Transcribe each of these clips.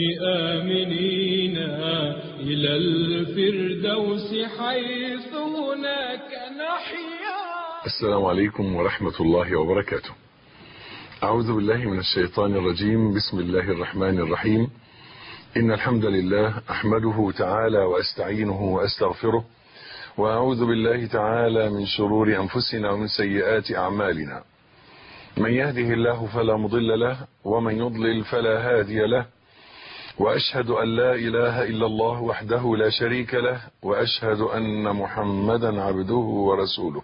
آمنين إلى الفردوس حيث هناك نحيا. السلام عليكم ورحمة الله وبركاته. أعوذ بالله من الشيطان الرجيم. بسم الله الرحمن الرحيم. إن الحمد لله أحمده تعالى وأستعينه وأستغفره، وأعوذ بالله تعالى من شرور أنفسنا ومن سيئات أعمالنا. من يهده الله فلا مضل له، ومن يضلل فلا هادي له، وأشهد أن لا إله إلا الله وحده لا شريك له، وأشهد أن محمدا عبده ورسوله.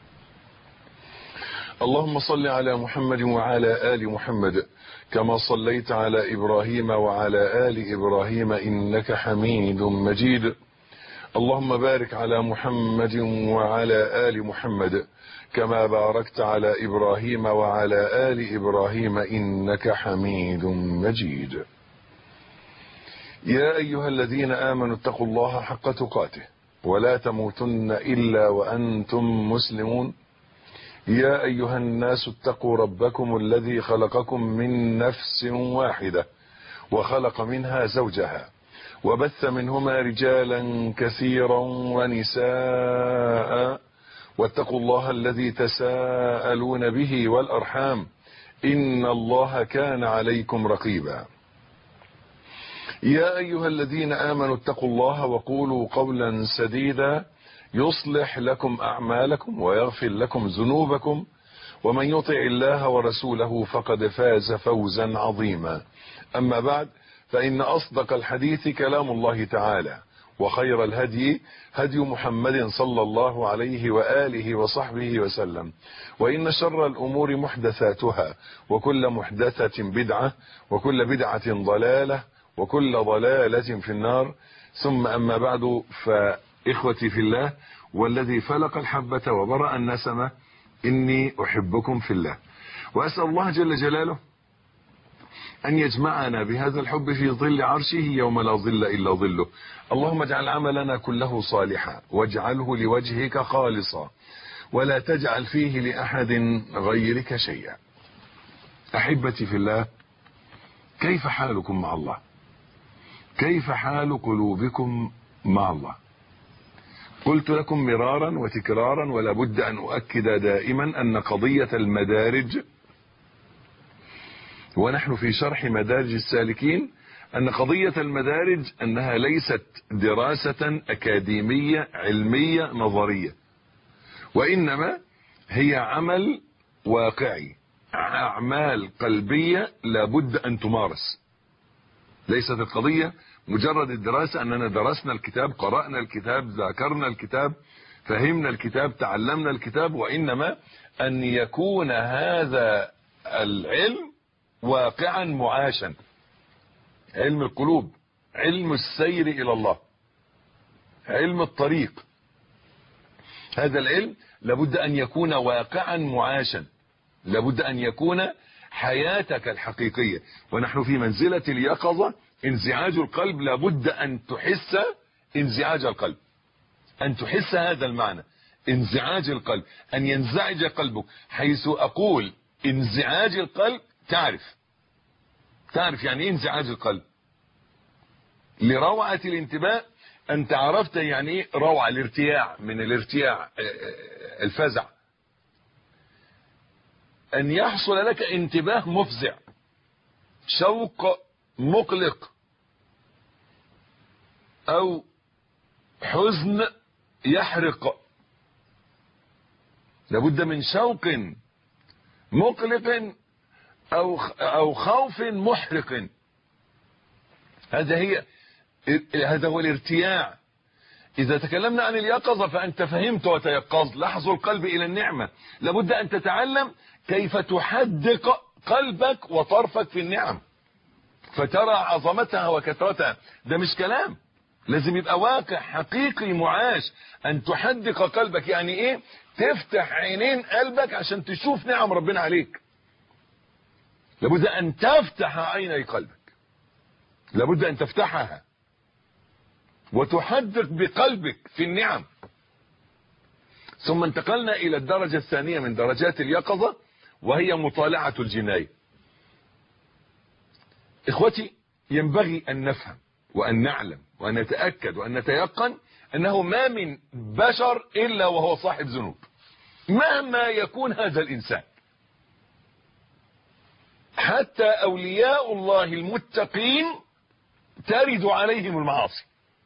اللهم صل على محمد وعلى آل محمد كما صليت على إبراهيم وعلى آل إبراهيم إنك حميد مجيد. اللهم بارك على محمد وعلى آل محمد كما باركت على إبراهيم وعلى آل إبراهيم إنك حميد مجيد. يا أيها الذين آمنوا اتقوا الله حق تقاته ولا تموتن إلا وأنتم مسلمون. يا أيها الناس اتقوا ربكم الذي خلقكم من نفس واحدة وخلق منها زوجها وبث منهما رجالا كثيرا ونساء، واتقوا الله الذي تساءلون به والأرحام إن الله كان عليكم رقيبا. يا أيها الذين آمنوا اتقوا الله وقولوا قولا سديدا يصلح لكم أعمالكم ويغفر لكم ذنوبكم، ومن يطع الله ورسوله فقد فاز فوزا عظيما. أما بعد، فإن أصدق الحديث كلام الله تعالى، وخير الهدي هدي محمد صلى الله عليه وآله وصحبه وسلم، وإن شر الأمور محدثاتها، وكل محدثة بدعة، وكل بدعة ضلالة، وكل ضلالة في النار. ثم أما بعد، فإخوتي في الله والذي فلق الحبة وبرأ النسمة، إني أحبكم في الله، وأسأل الله جل جلاله أن يجمعنا بهذا الحب في ظل عرشه يوم لا ظل إلا ظله. اللهم اجعل عملنا كله صالحا، واجعله لوجهك خالصا، ولا تجعل فيه لأحد غيرك شيئا. أحبتي في الله، كيف حالكم مع الله؟ كيف حال قلوبكم مع الله؟ قلت لكم مرارا وتكرارا، ولا بد أن أؤكد دائما أن قضية المدارج، ونحن في شرح مدارج السالكين، أن قضية المدارج أنها ليست دراسة أكاديمية علمية نظرية، وإنما هي عمل واقعي، أعمال قلبية لابد أن تمارس. ليست القضية مجرد الدراسة أننا درسنا الكتاب، قرأنا الكتاب، ذاكرنا الكتاب، فهمنا الكتاب، تعلمنا الكتاب، وإنما أن يكون هذا العلم واقعا معاشا. علم القلوب، علم السير إلى الله، علم الطريق. هذا العلم لابد أن يكون واقعا معاشا، لابد أن يكون حياتك الحقيقية. ونحن في منزلة اليقظة. انزعاج القلب لابد أن تحس انزعاج القلب، أن تحس هذا المعنى، انزعاج القلب، أن ينزعج قلبك. حيث أقول انزعاج القلب، تعرف يعني ايه انزعاج القلب. لروعة الانتباه أنت عرفت يعني ايه روعة، الارتياع، من الارتياع الفزع، أن يحصل لك انتباه مفزع، شوق مقلق، أو حزن يحرق. لابد من شوق مقلق أو خوف محرق. هذا هو الارتياع. إذا تكلمنا عن اليقظة فأنت فهمت وتيقظت. لحظ القلب إلى النعمة. لابد أن تتعلم كيف تحدق قلبك وطرفك في النعم فترى عظمتها وكثرتها. ده مش كلام، لازم يبقى واقع حقيقي معاش. أن تحدق قلبك يعني إيه؟ تفتح عينين قلبك عشان تشوف نعم ربنا عليك. لابد أن تفتح عيني قلبك، لابد أن تفتحها وتحدق بقلبك في النعم. ثم انتقلنا إلى الدرجة الثانية من درجات اليقظة، وهي مطالعة الجناية. إخوتي، ينبغي أن نفهم وأن نعلم وأن نتأكد وأن نتيقن أنه ما من بشر إلا وهو صاحب ذنوب مهما يكون هذا الإنسان. حتى أولياء الله المتقين ترد عليهم المعاصي.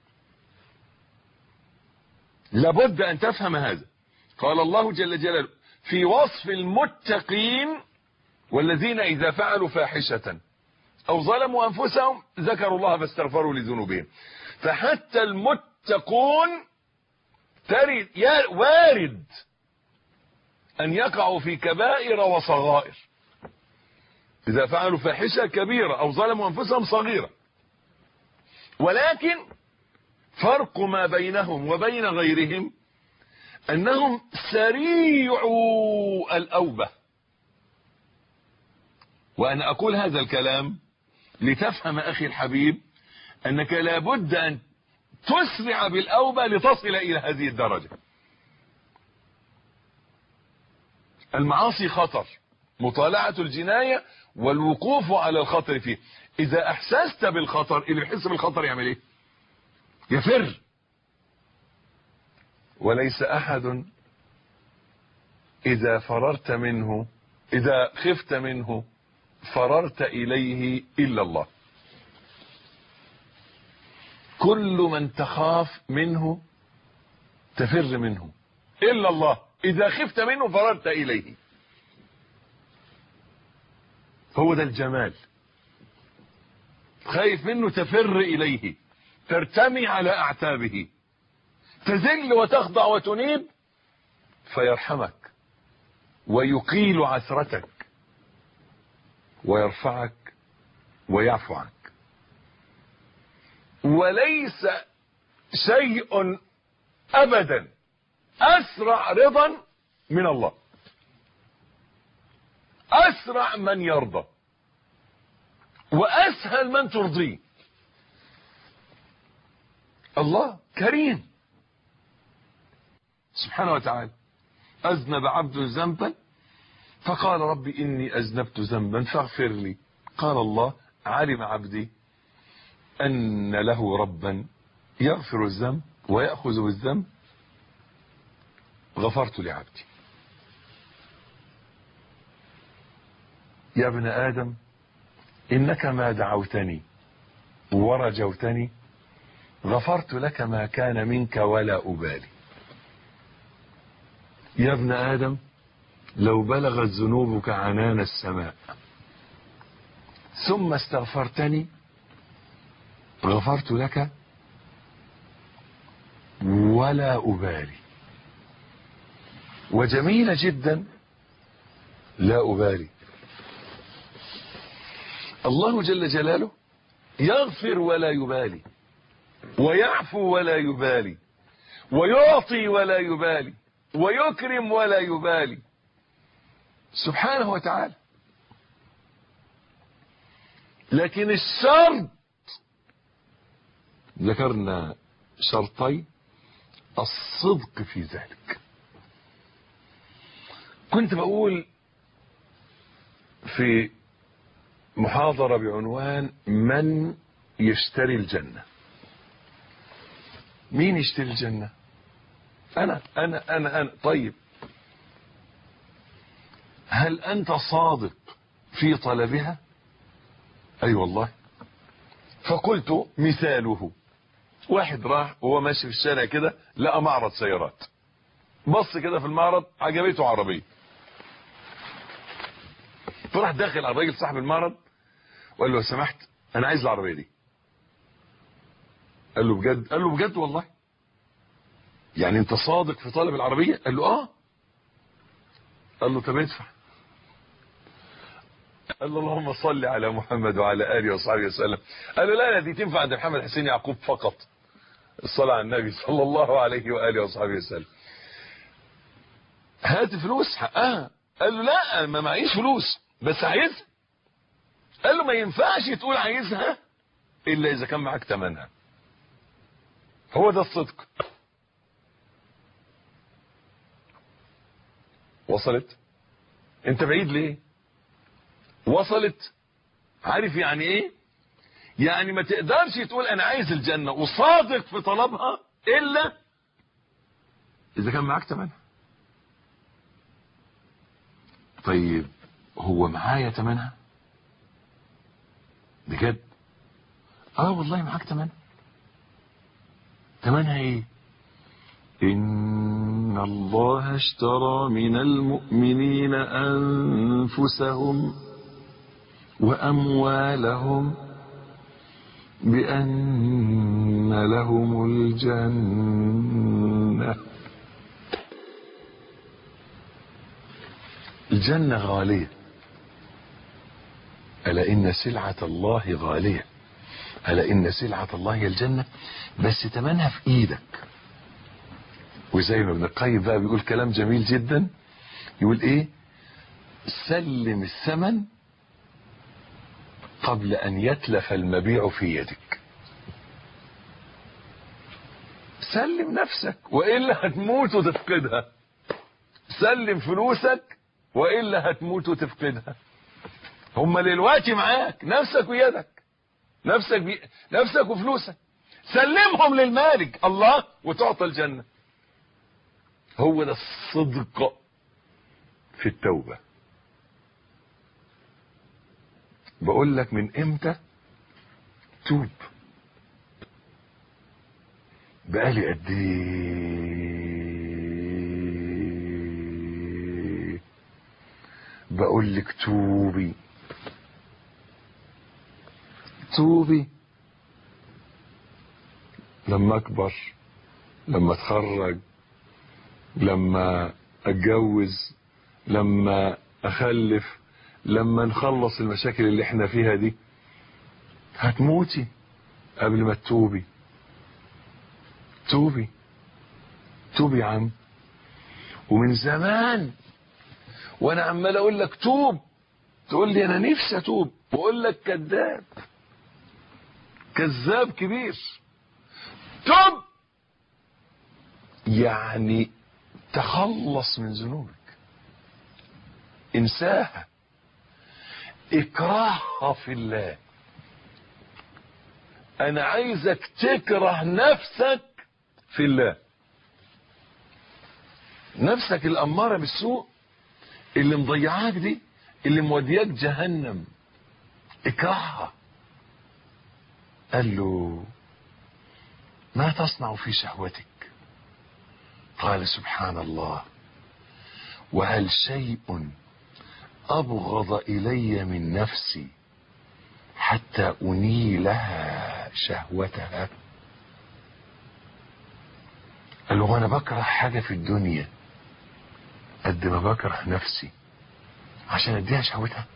لابد أن تفهم هذا. قال الله جل جلاله في وصف المتقين والذين إذا فعلوا فاحشة أو ظلموا أنفسهم ذكروا الله فاستغفروا لذنوبهم. فحتى المتقون وارد أن يقعوا في كبائر وصغائر. إذا فعلوا فاحشة كبيرة أو ظلموا أنفسهم صغيرة، ولكن فرق ما بينهم وبين غيرهم أنهم سريعوا الأوبة. وأنا أقول هذا الكلام لتفهم أخي الحبيب أنك لابد أن تسرع بالأوبة لتصل إلى هذه الدرجة. المعاصي خطر، مطالعة الجناية والوقوف على الخطر فيه. إذا أحسست بالخطر، اللي يحس بالخطر يعمل إيه؟ يفر. وليس أحد إذا فررت منه، إذا خفت منه فررت إليه إلا الله. كل من تخاف منه تفر منه إلا الله. إذا خفت منه فررت إليه. هو ده الجمال. خايف منه تفر إليه، ترتمي على أعتابه، تذل وتخضع وتنيب فيرحمك ويقيل عثرتك ويرفعك ويعفو عنك. وليس شيء أبدا أسرع رضا من الله، أسرع من يرضى وأسهل من ترضيه. الله كريم سبحانه وتعالى. أذنب عبد ذنبا فقال رب إني أذنبت ذنبا فاغفر لي. قال الله علم عبدي أن له ربا يغفر الذنب ويأخذ بالذنب غفرت لعبدي. يا ابن آدم إنك ما دعوتني ورجوتني غفرت لك ما كان منك ولا أبالي. يا ابن آدم لو بلغت ذنوبك عنان السماء ثم استغفرتني غفرت لك ولا أبالي. وجميلة جدا لا أبالي. الله جل جلاله يغفر ولا يبالي، ويعفو ولا يبالي، ويعطي ولا يبالي، ويكرم ولا يبالي سبحانه وتعالى. لكن الشرط، ذكرنا شرطي الصدق في ذلك. كنت بقول في محاضرة بعنوان من يشتري الجنة. مين يشتري الجنة؟ أنا. طيب هل أنت صادق في طلبها؟ أي والله. فقلت مثاله واحد راح وهو ماشي في الشارع كده لقى معرض سيارات، بص كده في المعرض عجبته عربية، فراح داخل على الراجل صاحب المعرض وقال له سمحت انا عايز العربية دي. قال له بجد؟ قال له بجد والله. يعني انت صادق في طلب العربية؟ قال له اه. قال له طب ادفع. قال له اللهم صل على محمد وعلى اله وصحبه وسلم. قال له لا دي تنفع عند محمد حسين يعقوب فقط، الصلاة على النبي صلى الله عليه واله وصحبه وسلم. هات فلوس حقها. قال له لا ما معيش فلوس بس عايزها. قال له ما ينفعش تقول عايزها الا اذا كان معاك ثمنها. هو ده الصدق. وصلت؟ انت بعيد ليه؟ وصلت؟ عارف يعني ايه؟ يعني ما تقدرش تقول انا عايز الجنة وصادق في طلبها الا اذا كان معاك تمنها. طيب هو معايا تمنها بجد؟ والله معاك تمنها. تمنها ايه؟ ان الله اشترى من المؤمنين انفسهم واموالهم بان لهم الجنة. الجنة غالية. ألا إن سلعة الله غالية. ألا إن سلعة الله هي الجنة، بس تمنها في إيدك. وزي ما ابن القيم بقى بيقول كلام جميل جدا، يقول إيه؟ سلم الثمن قبل أن يتلف المبيع في يدك. سلم نفسك وإلا هتموت وتفقدها. سلم فلوسك وإلا هتموت وتفقدها. هما دلوقتي معاك، نفسك ويدك، نفسك وفلوسك. سلمهم للمالك الله وتعطى الجنة. هو ده الصدق في التوبة. بقول لك من امتى توب؟ بقالي قد ايه بقول لك توبي توبي. لما اكبر، لما اتخرج، لما اتجوز، لما اخلف، لما نخلص المشاكل اللي احنا فيها دي. هتموتي قبل ما تتوبي. توبي توبي يا عم. ومن زمان وانا عمال اقول لك توب، تقول لي انا نفسي اتوب، واقول لك كذاب، كذاب كبير. توب يعني تخلص من ذنوبك، انساها، اكرهها في الله. انا عايزك تكره نفسك في الله. نفسك الاماره بالسوء اللي مضيعاك دي، اللي مودياك جهنم، اكرهها. قال له ما تصنع في شهوتك؟ قال سبحان الله، وهل شيء أبغض إلي من نفسي حتى أنيلها شهوتها؟ قال له أنا بكره حاجة في الدنيا قد ما بكره نفسي عشان أديها شهوتها؟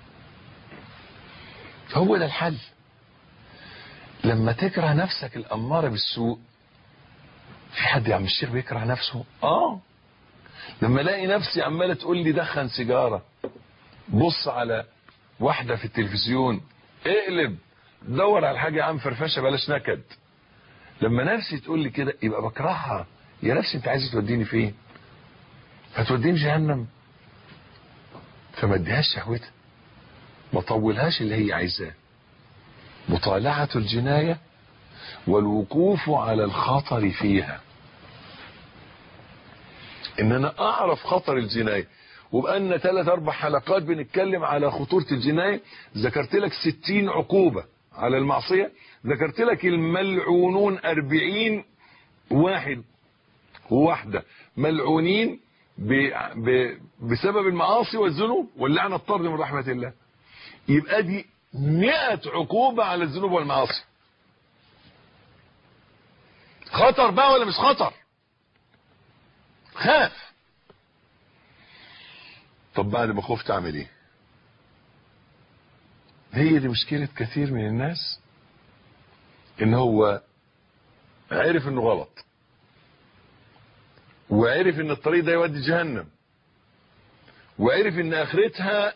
هو ده الحل. لما تكره نفسك الأمارة بالسوء. في حد يا عم الشيخ بيكره نفسه؟ لما الاقي نفسي عماله تقول لي دخن سيجاره، بص على واحده في التلفزيون، اقلب دور على حاجه يا عم فرفشه بلاش نكد. لما نفسي تقول لي كده يبقى بكرهها. يا نفسي انت عايزه توديني فين؟ هتوديني جهنم. فما اديهاش شهوتها، ما طولهاش اللي هي عايزاه. مطالعه الجنايه والوقوف على الخطر فيها. ان انا اعرف خطر الجناية. وبقالنا 3-4 حلقات بنتكلم على خطورة الجناية. ذكرت لك 60 عقوبة على المعصية. ذكرت لك الملعونون 40 واحد وواحدة ملعونين بسبب المعاصي والذنوب واللعنة الطرد من رحمة الله. يبقى دي 100 عقوبة على الذنوب والمعاصي. خطر بقى ولا مش خطر؟ خاف. طب بعد ما خفت اعمل ايه؟ هي دي مشكلة كثير من الناس، ان هو عرف انه غلط وعرف ان الطريق ده يودي جهنم وعرف ان اخرتها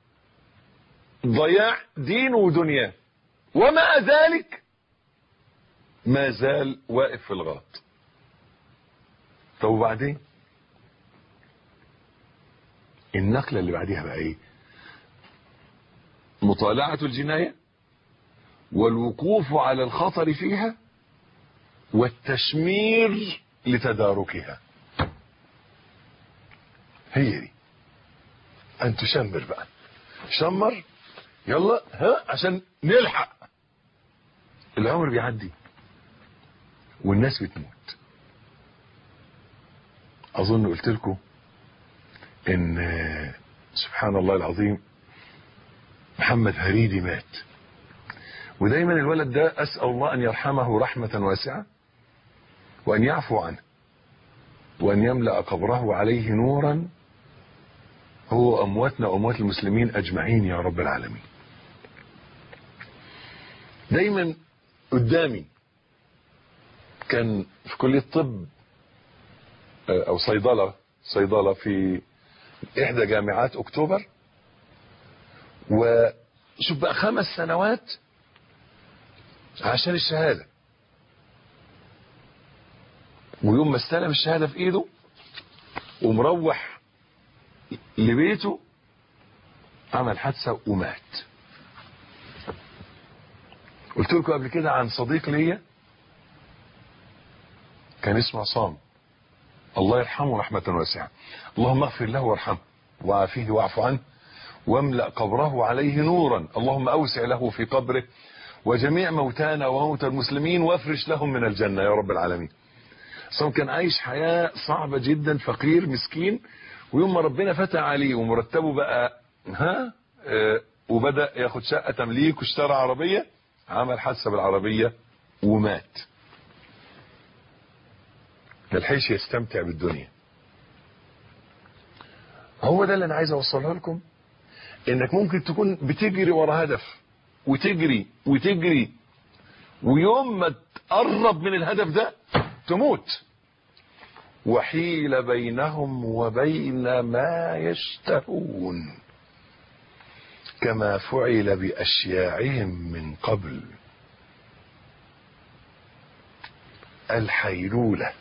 ضياع دينه ودنياه، ومع ذلك ما زال واقف في الغلط. طب وبعدين النقلة اللي بعديها بقى ايه؟ مطالعة الجناية والوقوف على الخطر فيها والتشمير لتداركها. هي دي ان تشمر بقى، شمر يلا ها عشان نلحق. العمر بيعدي والناس بتموت. اظن قلت لكم ان سبحان الله العظيم محمد هريدي مات، ودايما الولد ده اسال الله ان يرحمه رحمه واسعه وان يعفو عنه وان يملا قبره عليه نورا، هو امواتنا واموات المسلمين اجمعين يا رب العالمين. دايما قدامي كان في كليه طب او صيدله في احدى جامعات اكتوبر، وشوف بقى 5 سنوات عشان الشهاده، ويوم ما استلم الشهاده في ايده ومروح لبيته عمل حادثه ومات. قلت لكم قبل كده عن صديق ليا كان اسمه عصام، الله يرحمه رحمه واسعه، اللهم اغفر له وارحمه وعافيه واعف عنه واملأ قبره عليه نورا، اللهم اوسع له في قبره وجميع موتانا وموتى المسلمين وافرش لهم من الجنه يا رب العالمين. عصام كان عايش حياه صعبه جدا، فقير مسكين، ويوم ما ربنا فتح عليه ومرتبه بقى وبدأ ياخد شقه تمليك واشترى عربيه، عمل حادثه بالعربيه ومات. ملحقش يستمتع بالدنيا. هو ده اللي انا عايز اوصله لكم، انك ممكن تكون بتجري ورا هدف وتجري وتجري، ويوم ما تقرب من الهدف ده تموت. وحيل بينهم وبين ما يشتهون كما فعل بأشياعهم من قبل. الحيلولة.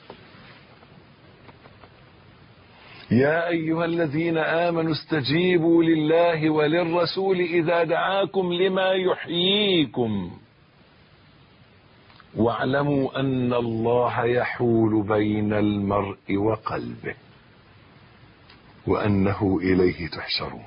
يا أيها الذين آمنوا استجيبوا لله وللرسول إذا دعاكم لما يحييكم واعلموا أن الله يحول بين المرء وقلبه وأنه إليه تحشرون.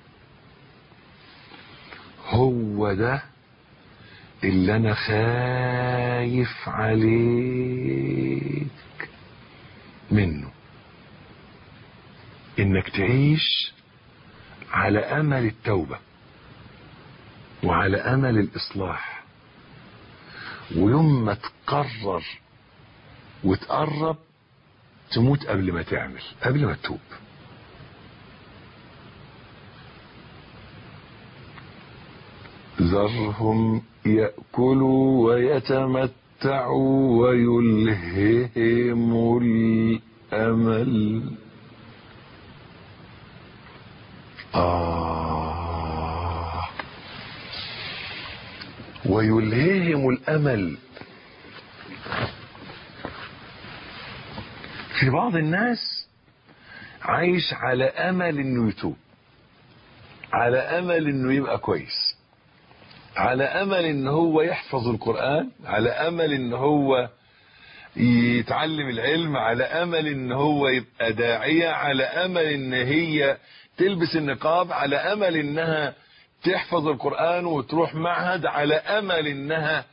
هو ده اللي أنا خايف عليك منه، إنك تعيش على أمل التوبة وعلى أمل الإصلاح، ويوم ما تقرر وتقرب تموت قبل ما تعمل، قبل ما تتوب. ذرهم يأكلوا ويتمتعوا ويلههم الأمل. ويلههم الأمل. في بعض الناس عايش على أمل إنه يتوب، على أمل إنه يبقى كويس، على أمل إن هو يحفظ القرآن، على أمل إن هو يتعلم العلم، على أمل إن هو يبقى داعية، على أمل إن هي تلبس النقاب، على أمل إنها تحفظ القرآن وتروح معهد، على أمل إنها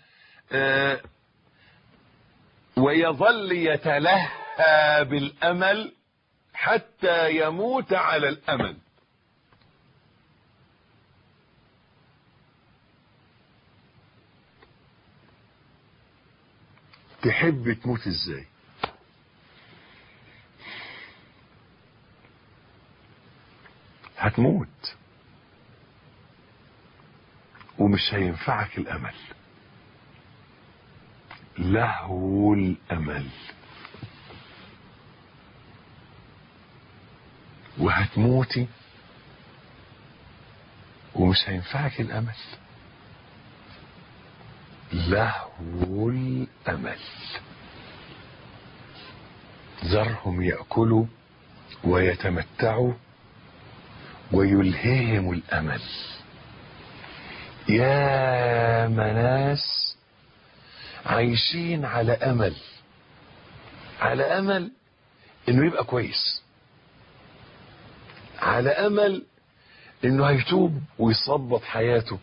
ويظل يتلهى بالأمل حتى يموت على الأمل. تحب تموت ازاي؟ هتموت ومش هينفعك الامل، لهو الامل، وهتموتي ومش هينفعك الامل، لهو الامل. ذرهم يأكلوا ويتمتعوا ويلههم الامل. يا ناس عايشين على امل انه يبقى كويس، على امل انه هيتوب ويصبط حياته.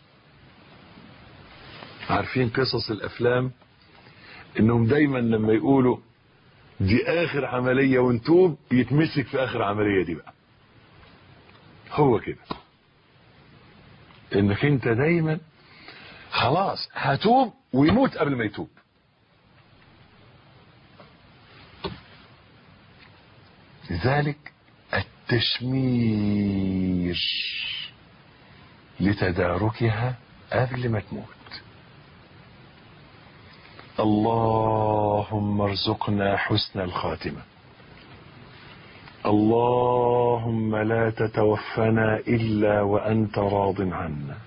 عارفين قصص الافلام انهم دايما لما يقولوا دي اخر عملية ونتوب يتمسك في اخر عملية دي بقى. هو كده، انك انت دايما خلاص هتوب ويموت قبل ما يتوب. لذلك التشمير لتداركها قبل ما تموت. اللهم ارزقنا حسن الخاتمة. اللهم لا تتوفنا إلا وأنت راض عنا.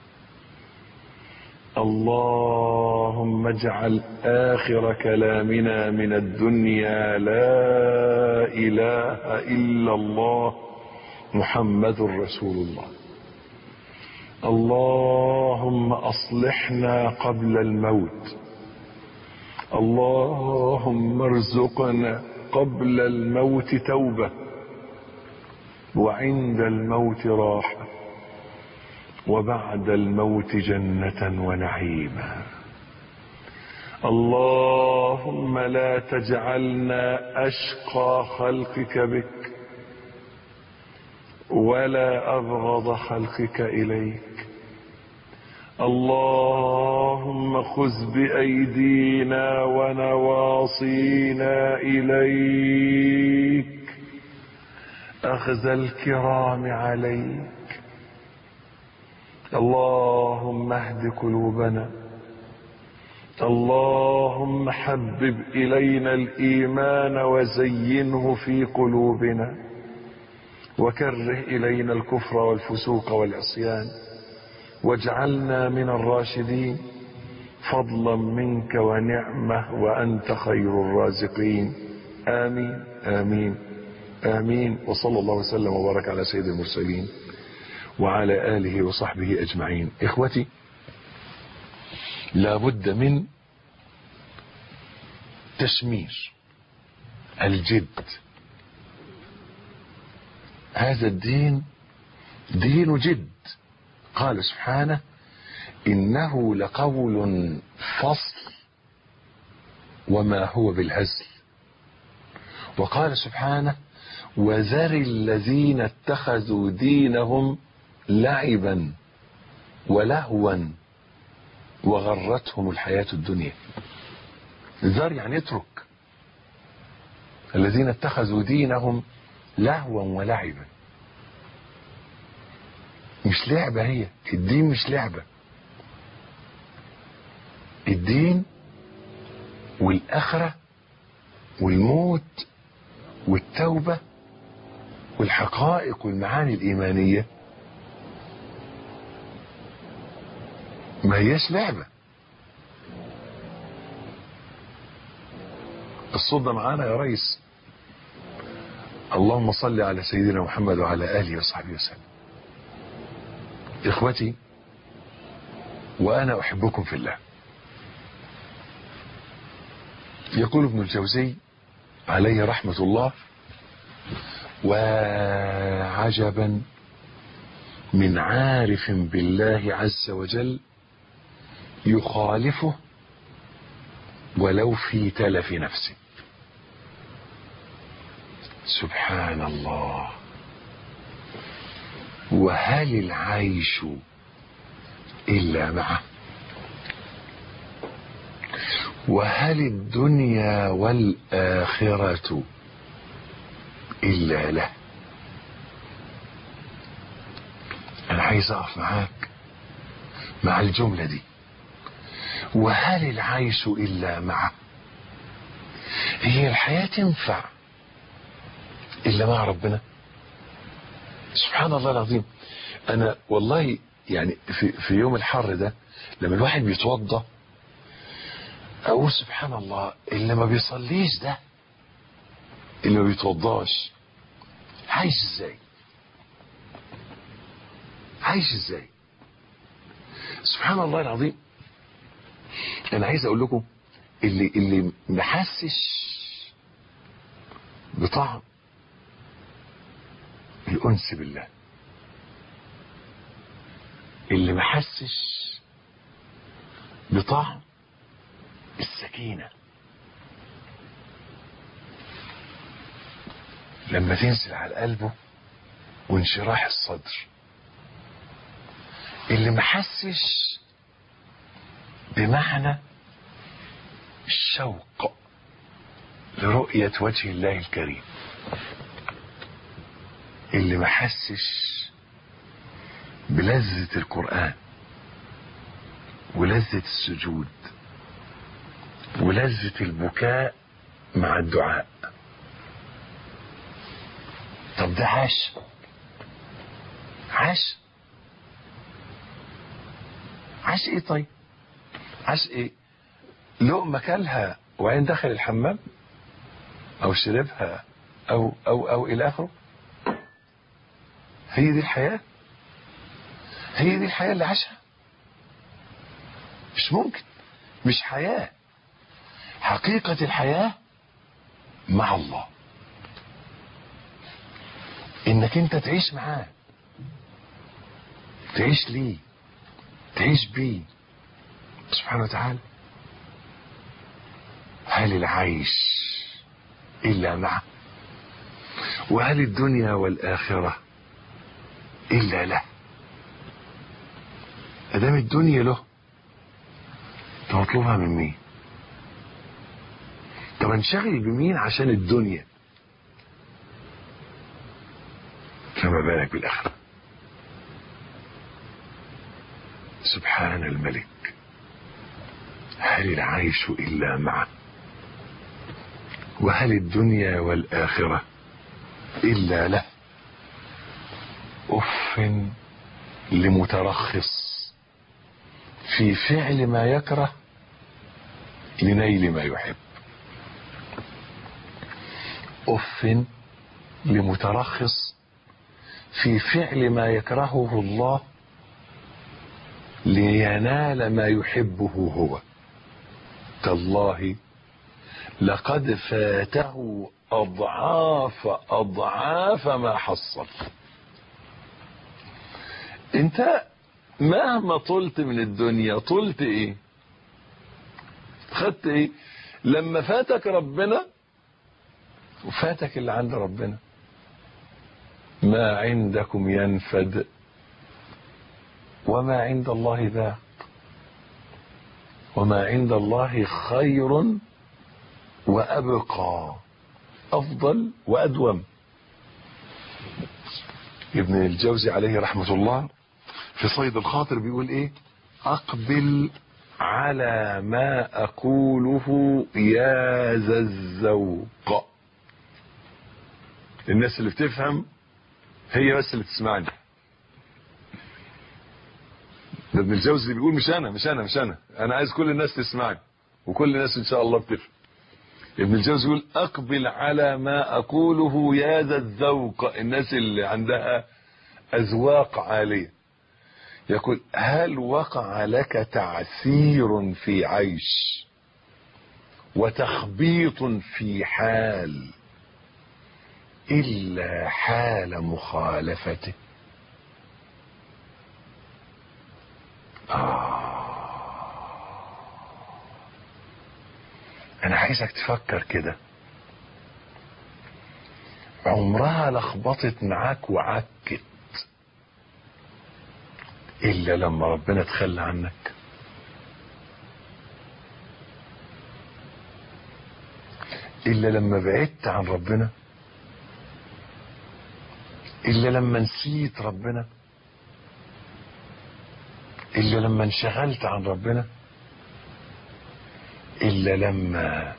اللهم اجعل آخر كلامنا من الدنيا لا إله إلا الله محمد رسول الله. اللهم أصلحنا قبل الموت. اللهم ارزقنا قبل الموت توبة وعند الموت راحة وبعد الموت جنة ونعيما. اللهم لا تجعلنا أشقى خلقك بك ولا أبغض خلقك إليك. اللهم خذ بأيدينا ونواصينا إليك أخذ الكرام عليك. اللهم اهد قلوبنا. اللهم حبب إلينا الإيمان وزينه في قلوبنا وكره إلينا الكفر والفسوق والعصيان واجعلنا من الراشدين فضلا منك ونعمة وأنت خير الرازقين. آمين آمين آمين. وصلى الله وسلم وبارك على سيد المرسلين وعلى آله وصحبه أجمعين. إخوتي، لابد من تشمير الجد. هذا الدين دين جد. قال سبحانه إنه لقول فصل وما هو بالهزل. وقال سبحانه وذر الذين اتخذوا دينهم لعبا ولهوا وغرتهم الحياة الدنيا. ذر يعني اترك. الذين اتخذوا دينهم لهوا ولعبا. مش لعبة، هي الدين مش لعبة. الدين والآخرة والموت والتوبة والحقائق والمعاني الإيمانية ما هيش لعبة. الصوت ده معانا يا ريس؟ اللهم صل على سيدنا محمد وعلى آله وصحبه وسلم. إخوتي، وأنا أحبكم في الله. يقول ابن الجوزي عليه رحمة الله وعجبا من عارف بالله عز وجل يخالفه ولو في تلف نفسه. سبحان الله. وهل العيش إلا معه؟ وهل الدنيا والآخرة إلا له؟ أنا عايز أقف معاك مع الجملة دي. وهل العيش إلا معه؟ هي الحياة تنفع إلا مع ربنا؟ سبحان الله العظيم. أنا والله يعني في يوم الحر ده لما الواحد بيتوضى أقول سبحان الله، اللي ما بيصليش ده، اللي ما بيتوضاش، عايش ازاي؟ عايش ازاي؟ سبحان الله العظيم. انا عايز اقول لكم اللي محسش بطعم الانس بالله، اللي محسش بطعم السكينة لما تنزل على قلبه وانشراح الصدر، اللي محسش بمعنى الشوق لرؤية وجه الله الكريم، اللي محسش بلذة القرآن ولذة السجود ولذة البكاء مع الدعاء. طب ده عاش ايه؟ طيب عاش ايه؟ لقمة كلها وعين دخل الحمام او شربها او الى اخره؟ هي دي الحياة؟ هي دي الحياة اللي عاشها؟ مش ممكن، مش حياة. حقيقة الحياة مع الله، انك انت تعيش معاه، تعيش ليه، تعيش بيه سبحانه وتعالى. هل العيش إلا معه؟ وهل الدنيا والآخرة إلا له؟ أدام الدنيا له تطلبها من مين؟ طب انشغل بمين عشان الدنيا؟ فما بالك بالآخرة. سبحان الملك. هل العيش إلا معه؟ وهل الدنيا والآخرة إلا له؟ أف لمترخص في فعل ما يكره لنيل ما يحب. أف لمترخص في فعل ما يكرهه الله لينال ما يحبه هو. تالله لقد فاته أضعاف ما حصل. انت مهما طلت من الدنيا طلت ايه؟ خدت ايه؟ لما فاتك ربنا وفاتك اللي عند ربنا. ما عندكم ينفد وما عند الله باق وما عند الله خير وأبقى، أفضل وأدوم. ابن الجوزي عليه رحمة الله في صيد الخاطر بيقول ايه؟ أقبل على ما أقوله يا ذا الذوق. الناس اللي بتفهم هي بس اللي تسمعني. ابن الجوزي بيقول مش انا عايز كل الناس تسمعني وكل الناس ان شاء الله بتفهم. ابن الجوزي يقول أقبل على ما أقوله يا ذا الذوق. الناس اللي عندها أذواق عالية. يقول هل وقع لك تعثير في عيش وتخبيط في حال إلا حال مخالفته؟ أنا عايزك تفكر كده. عمرها لخبطت معاك وعكت إلا لما ربنا تخلى عنك؟ إلا لما بعدت عن ربنا؟ إلا لما نسيت ربنا؟ إلا لما انشغلت عن ربنا؟ إلا لما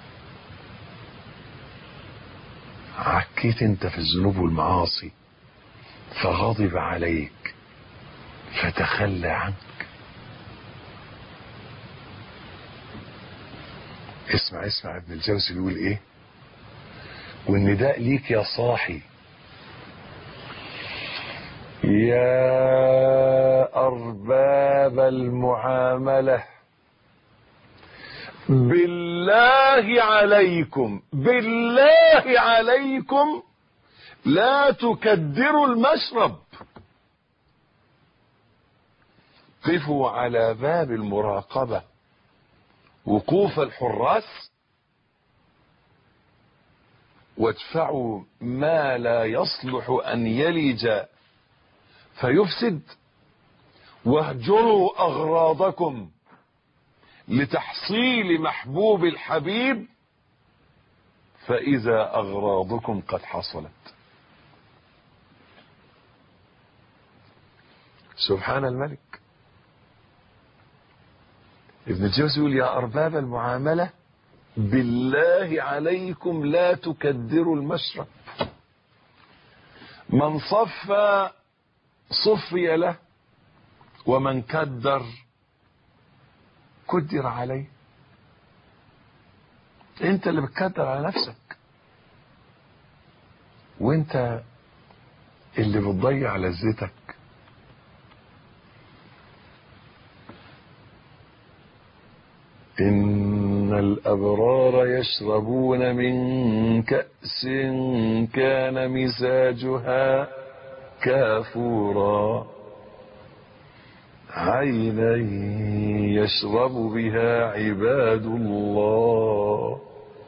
عكيت انت في الذنوب والمعاصي فغضب عليك فتخلى عنك؟ اسمع ابن الجوزي بيقول ايه؟ والنداء ليك يا صاحي، يا أرباب المعاملة، بالله عليكم بالله عليكم لا تكدروا المشرب. قفوا على باب المراقبة وقوف الحراس، وادفعوا ما لا يصلح أن يلج فيفسد، واهجروا أغراضكم لتحصيل محبوب الحبيب، فإذا أغراضكم قد حصلت. سبحان الملك. ابن الجوزي يقول يا أرباب المعاملة بالله عليكم لا تكدروا المشرب. من صفى صفي له، ومن كدر كدر عليه. انت اللي بتكدر على نفسك، وانت اللي بتضيع لذتك. إن الأبرار يشربون من كأس كان مزاجها كافورا، عينا يشرب بها عباد الله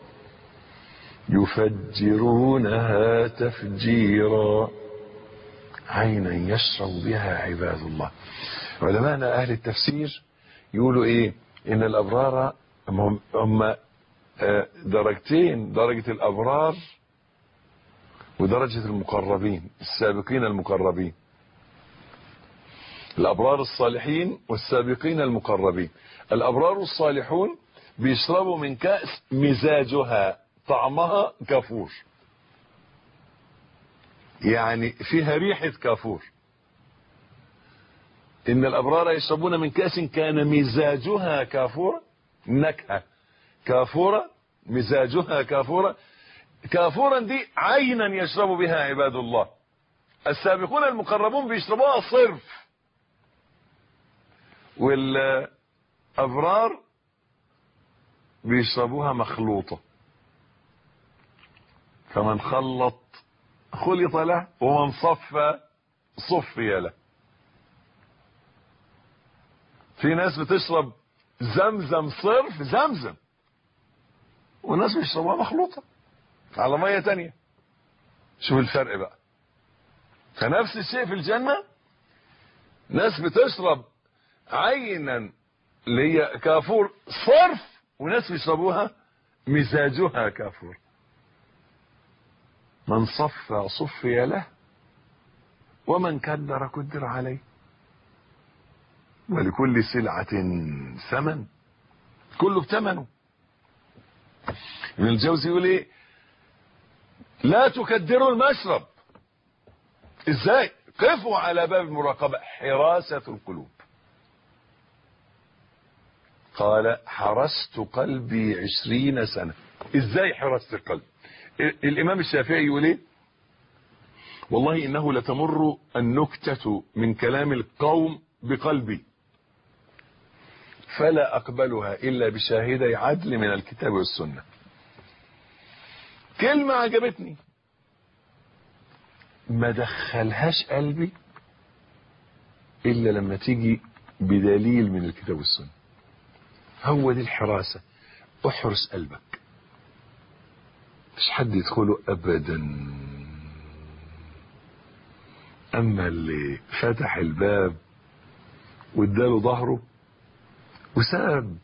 يفجرونها تفجيرا. عينا يشرب بها عباد الله. علماءنا أهل التفسير يقولوا إيه؟ إن الأبرار هم درجتين، درجة الأبرار ودرجة المقربين، السابقين المقربين. الأبرار الصالحين والسابقين المقربين. الأبرار الصالحون بيشربوا من كأس مزاجها طعمها كافور، يعني فيها ريحة كافور. إن الأبرار يشربون من كأس كان مزاجها كافورا، نكهة كافورة، مزاجها كافورا. كافورا دي عينا يشرب بها عباد الله. السابقون المقربون بيشربوها صرف، والأبرار بيشربوها مخلوطة. فمن خلط خلط له، ومن صفى صفي له. في ناس بتشرب زمزم صرف، زمزم، وناس بيشربوها مخلوطة على مية تانية. شوف الفرق بقى. فنفس الشيء في الجنة، ناس بتشرب عينا اللي هي كافور صرف، وناس بيشربوها مزاجها كافور. من صفى صفي له، ومن كدر كدر عليه. ولكل سلعة ثمن، كله بثمنه. ابن الجوزي يقول ايه؟ لا تكدروا المشرب. ازاي؟ قفوا على باب المراقبة، حراسة القلوب. قال حرست قلبي 20 سنة. ازاي حرست القلب؟ الامام الشافعي يقول ايه؟ والله انه لتمر النكتة من كلام القوم بقلبي، فلا اقبلها الا بشاهدي عدل من الكتاب والسنة. كلمة عجبتني ما دخلهاش قلبي الا لما تيجي بدليل من الكتاب والسنة. هو دي الحراسة. احرس قلبك، مش حد يدخله ابدا. اما اللي فتح الباب واداله ظهره وساب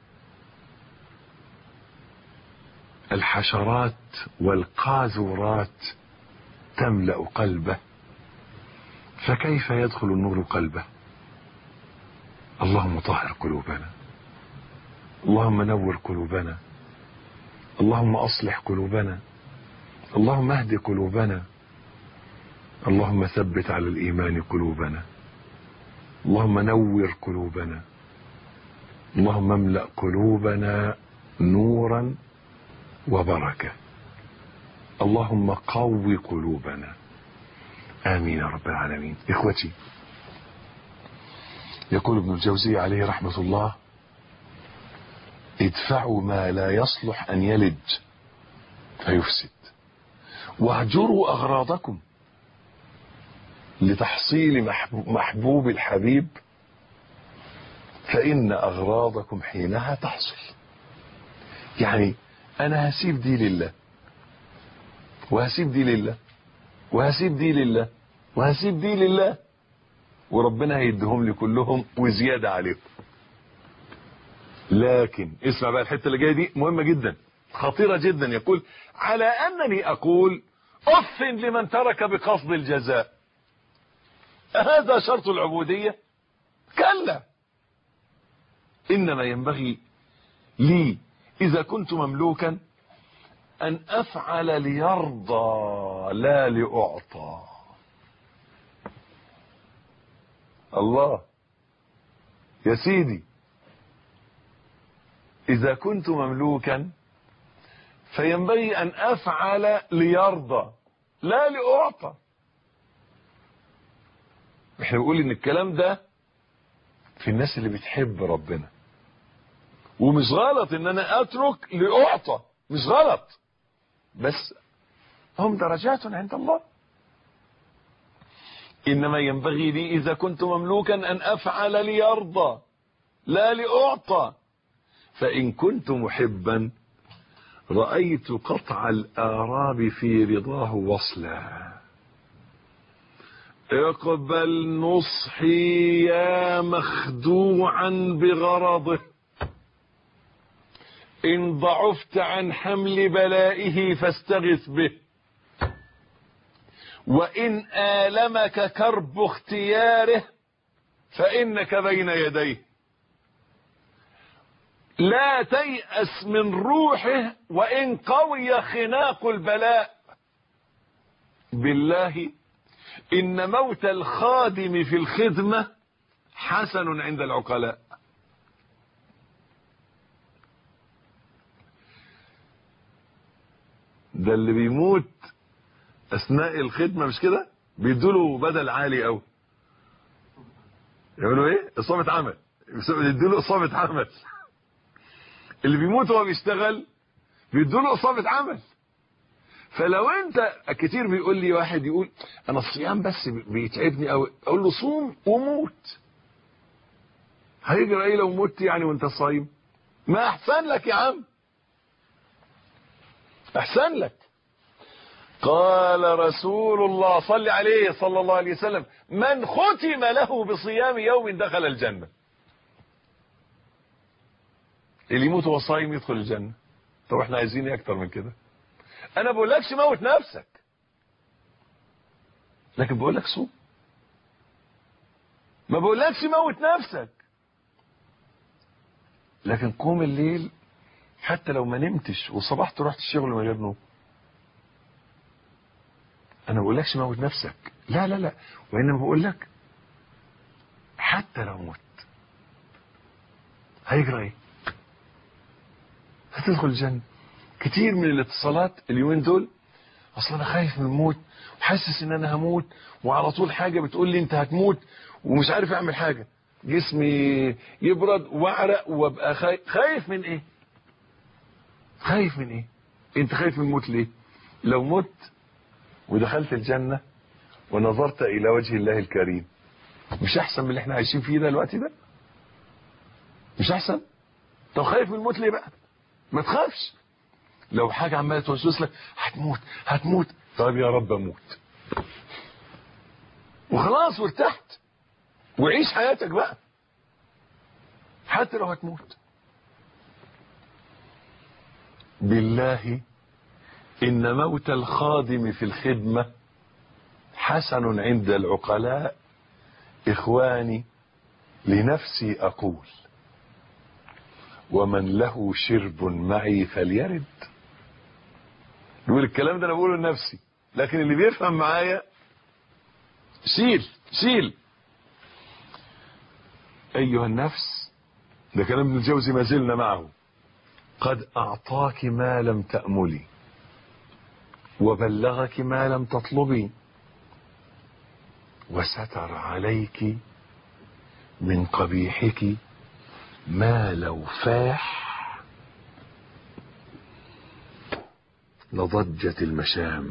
الحشرات والقاذورات تملأ قلبه، فكيف يدخل النور قلبه؟ اللهم طهر قلوبنا، اللهم نور قلوبنا، اللهم اصلح قلوبنا، اللهم اهد قلوبنا، اللهم ثبت على الايمان قلوبنا، اللهم نور قلوبنا، اللهم املأ قلوبنا نورا وبركة، اللهم قوي قلوبنا. آمين يا رب العالمين. إخوتي، يقول ابن الجوزي عليه رحمة الله: ادفعوا ما لا يصلح أن يلج فيفسد، واهجروا أغراضكم لتحصيل محبوب الحبيب، فإن أغراضكم حينها تحصل. يعني أنا هسيب دي لله، وهسيب دي لله، وهسيب دي لله، وهسيب دي لله، وربنا هيديهم لي كلهم وزيادة عليهم. لكن اسمع بقى الحتة اللي جاية دي مهمة جدا، خطيرة جدا. يقول: على أنني أقول أف لمن ترك بقصد الجزاء، هذا شرط العبودية؟ كلا، إنما ينبغي لي إذا كنت مملوكا أن أفعل ليرضى لا لأعطى. الله يا سيدي، إذا كنت مملوكا فينبغي أن أفعل ليرضى لا لأعطى. احنا بنقول إن الكلام ده في الناس اللي بتحب ربنا، ومش غلط إن أنا أترك لأعطى، مش غلط، بس هم درجات عند الله. إنما ينبغي لي إذا كنت مملوكا أن أفعل ليرضى لا لأعطى، فإن كنت محبا رأيت قطع الآراب في رضاه وصلا. اقبل نصحي يا مخدوعا بغرضه، إن ضعفت عن حمل بلائه فاستغث به، وإن آلمك كرب اختياره فإنك بين يديه. لا تيأس من روحه وإن قوي خناق البلاء. بالله إن موت الخادم في الخدمة حسن عند العقلاء. ده اللي بيموت أثناء الخدمة مش كده بيدوله بدل عالي قوي. يقولوا ايه؟ إصابة عمل، بيدوله إصابة عمل. اللي بيموت وهو بيشتغل بيدوله إصابة عمل. فلو انت كتير بيقول لي واحد يقول انا الصيام بس بيتعبني قوي، اقول له صوم وموت. هيجرى ايه لو مت يعني وانت صايم؟ ما احسن لك يا عم، احسن لك. قال رسول الله صلى عليه صلى الله عليه وسلم: من ختم له بصيام يوم دخل الجنة. اللي يموت وهو صايم يدخل الجنة. طب احنا عايزين ايه اكتر من كده؟ انا بقولكش موت نفسك، لكن بقولك صوم. ما بقولكش موت نفسك، لكن قوم الليل حتى لو ما نمتش وصبحت رحت الشغل من غير نوم. انا ما بقولكش موت نفسك، لا لا لا، وانما بقولك حتى لو مت هيجرى ايه؟ هتدخل الجنة. كتير من الاتصالات اليومين دول: اصل انا خايف من الموت وحاسس ان انا هموت، وعلى طول حاجة بتقول لي انت هتموت ومش عارف اعمل حاجة، جسمي يبرد واعرق وابقى خايف. خايف من ايه؟ خايف من ايه؟ انت خايف من الموت ليه؟ لو مت ودخلت الجنة ونظرت الى وجه الله الكريم، مش احسن من اللي احنا عايشين فيه ده الوقت ده؟ مش احسن؟ طب خايف من الموت ليه بقى؟ ما تخافش. لو حاجة عمالة توسوس لك هتموت هتموت، طيب يا رب اموت وخلاص وارتحت وعيش حياتك بقى حتى لو هتموت. بالله إن موت الخادم في الخدمة حسن عند العقلاء. إخواني لنفسي أقول: ومن له شرب معي فليرد. نقول الكلام ده أنا بقوله لنفسي، لكن اللي بيفهم معايا شيل. أيها النفس، ده كلام ابن الجوزي ما زلنا معه: قد أعطاك ما لم تأملي وبلغك ما لم تطلبي وستر عليك من قبيحك ما لو فاح لضجت المشام،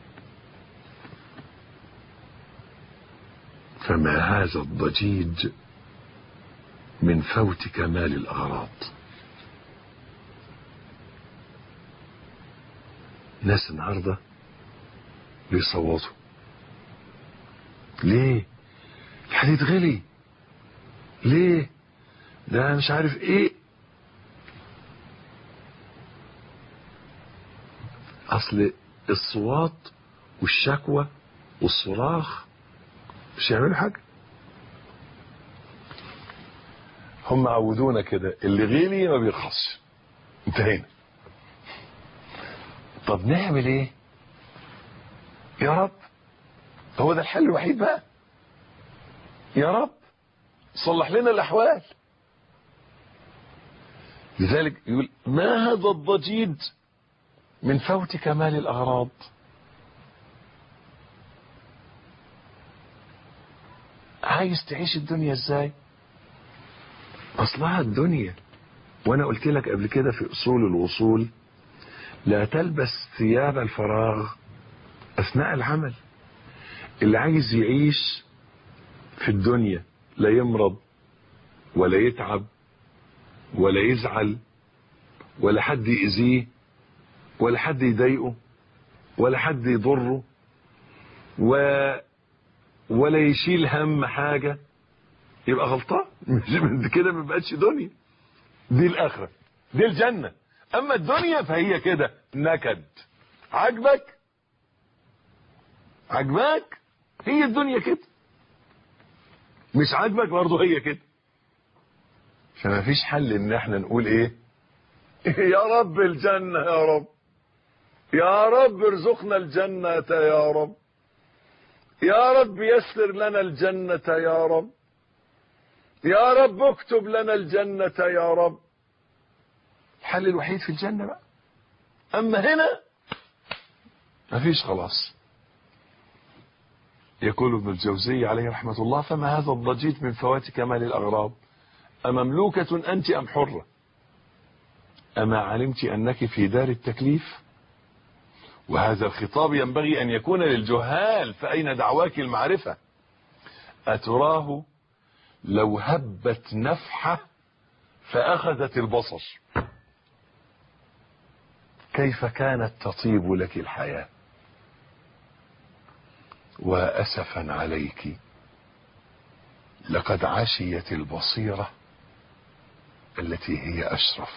فما هذا الضجيج من فوت كمال الأغراض. ناس النهارده بيصوتوا ليه؟ الحديد غلي، ليه؟ ده مش عارف ايه. اصل الصوات والشكوى والصراخ مش هيعملوا حاجه. هم عودونا كده، اللي غلي ما بيرخصش، انتهينا. طب نعمل ايه؟ يا رب، هو ده الحل الوحيد بقى. يا رب صلح لنا الاحوال. لذلك يقول ما هذا الضجيج من فوت كمال الاغراض. عايز تعيش الدنيا ازاي؟ اصلها الدنيا، وانا قلت لك قبل كده في اصول الوصول لا تلبس ثياب الفراغ اثناء العمل. اللي عايز يعيش في الدنيا لا يمرض ولا يتعب ولا يزعل ولا حد يأذيه ولا حد يضايقه ولا حد يضره ولا يشيل هم حاجة، يبقى غلطان. مش كده، ما بقتش دنيا. دي الآخرة، دي الجنة. أما الدنيا فهي كده نكد. عجبك هي الدنيا كده، مش عاجبك برضه هي كده. فما فيش حل ان احنا نقول ايه يا رب الجنة، يا رب، يا رب ارزقنا الجنة يا رب، يا رب يسر لنا الجنة يا رب، يا رب اكتب لنا الجنة يا رب. الحل الوحيد في الجنة بقى. اما هنا مفيش خلاص. يقول ابن الجوزي عليه رحمة الله فما هذا الضجيج من فوات كمال الأغراض، أمملوكة أنت أم حرة؟ أما علمت أنك في دار التكليف؟ وهذا الخطاب ينبغي أن يكون للجهال، فأين دعواك المعرفة؟ أتراه لو هبت نفحة فأخذت البصر كيف كانت تطيب لك الحياة؟ وأسفا عليك لقد عشيت البصيرة التي هي أشرف.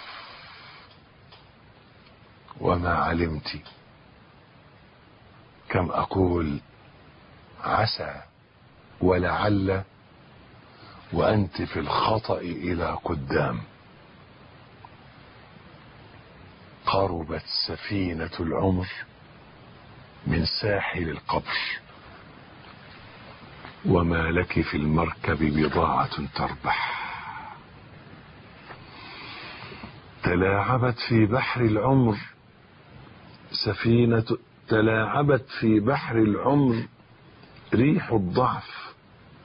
وما علمت كم أقول عسى ولعل وأنت في الخطأ إلى قدام. قربت سفينة العمر من ساحل القبر وما لك في المركب بضاعة تربح. تلاعبت في بحر العمر سفينة، تلاعبت في بحر العمر ريح الضعف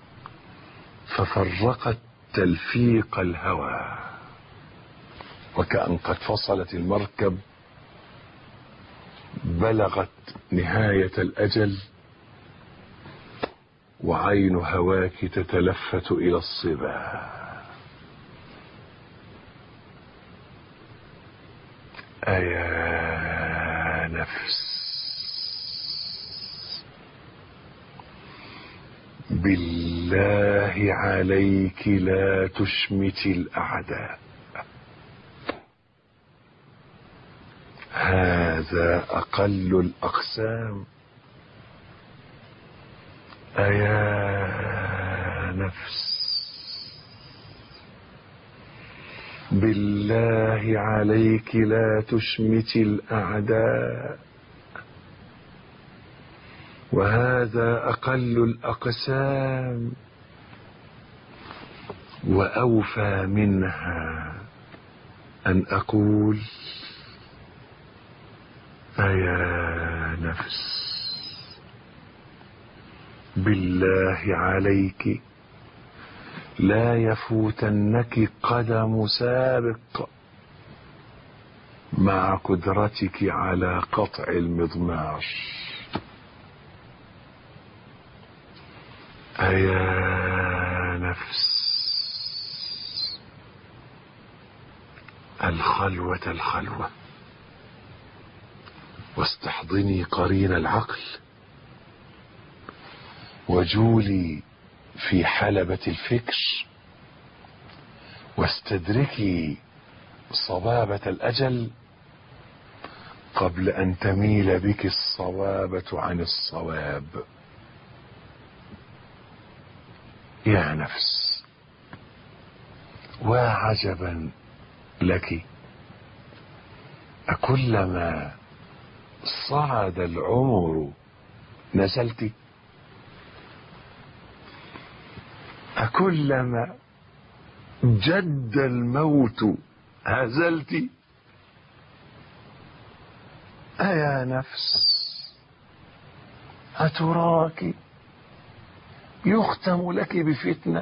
ففرقت تلفيق الهوى، وكأن قد فصلت المركب بلغت نهاية الأجل وعين هواك تتلفت إلى الصبا. أيا نفس بالله عليك لا تشمتي الأعداء، هذا أقل الأقسام. أيا نفس بالله عليك لا تشمتي الأعداء، وهذا أقل الأقسام. وأوفى منها أن أقول أيا نفس بالله عليك لا يفوتنك قدم سابق مع قدرتك على قطع المضمار. أيا نفس الخلوة الخلوة، واستحضني قرين العقل وجولي في حلبة الفكر، واستدركي صبابة الأجل قبل أن تميل بك الصوابة عن الصواب. يا نفس، وعجبا لك، أكلما صعد العمر نزلت؟ أكلما جد الموت هزلت؟ أيا نفس، أتراك يختم لك بفتنة؟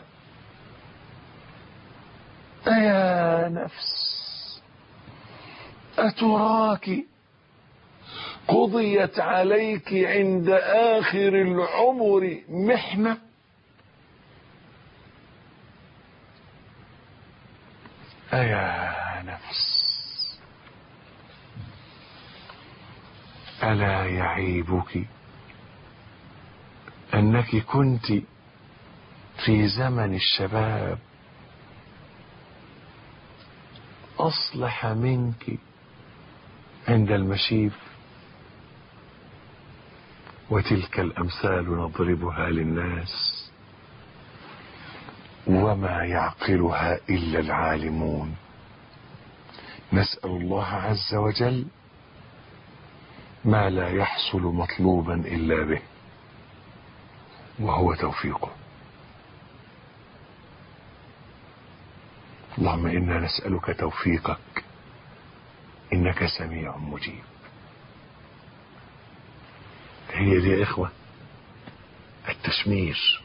أيا نفس، أتراك قضيت عليك عند آخر العمر محنة؟ أيا نفس، ألا يعيبك أنك كنت في زمن الشباب أصلح منك عند المشيب؟ وتلك الأمثال نضربها للناس وما يعقلها إلا العالمون. نسأل الله عز وجل ما لا يحصل مطلوبا إلا به، وهو توفيقه. اللهم إنا نسألك توفيقك، إنك سميع مجيب. هي دي يا إخوة التشمير،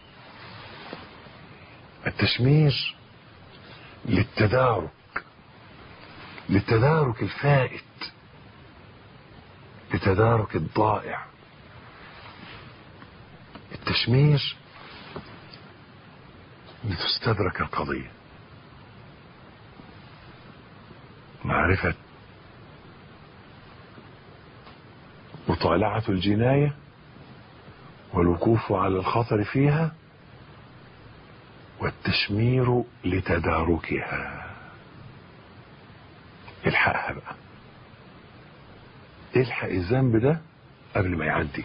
التشمير للتدارك، للتدارك الفائت، لتدارك الضائع. التشمير لتستدرك القضية، معرفة مطالعة الجناية والوقوف على الخطر فيها، والتشمير لتداركها. الحقها بقى، الحق الذنب ده قبل ما يعدي.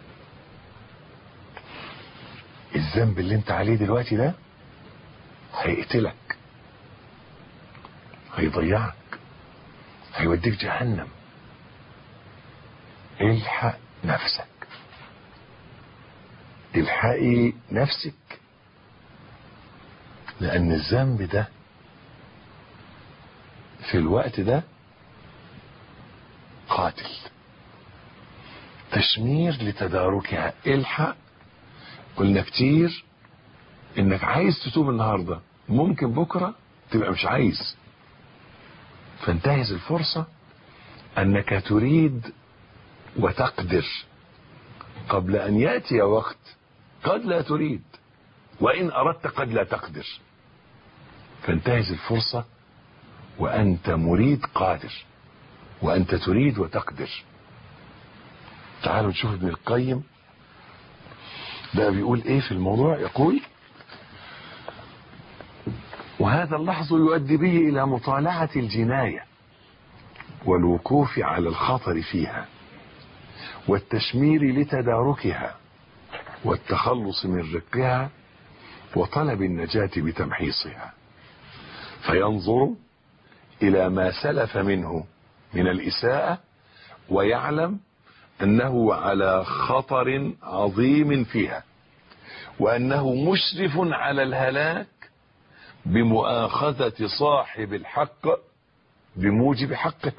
الذنب اللي انت عليه دلوقتي ده هيقتلك، هيضيعك، هيوديك جهنم. الحق نفسك، الحقي نفسك، لأن الذنب ده في الوقت ده قاتل. تشمير لتداركها. الحق. قلنا كتير انك عايز تتوب النهاردة، ممكن بكرة تبقى مش عايز، فانتهز الفرصة انك تريد وتقدر قبل ان يأتي وقت قد لا تريد، وان اردت قد لا تقدر. فانتهز الفرصة وانت مريد قادر، وانت تريد وتقدر. تعالوا نشوف ابن القيم ده بيقول ايه في الموضوع. يقول: وهذا اللحظ يؤدي به الى مطالعة الجناية والوقوف على الخطر فيها، والتشمير لتداركها، والتخلص من رقها، وطلب النجاة بتمحيصها، فينظر الى ما سلف منه من الإساءة، ويعلم انه على خطر عظيم فيها، وانه مشرف على الهلاك بمؤاخذة صاحب الحق بموجب حقه.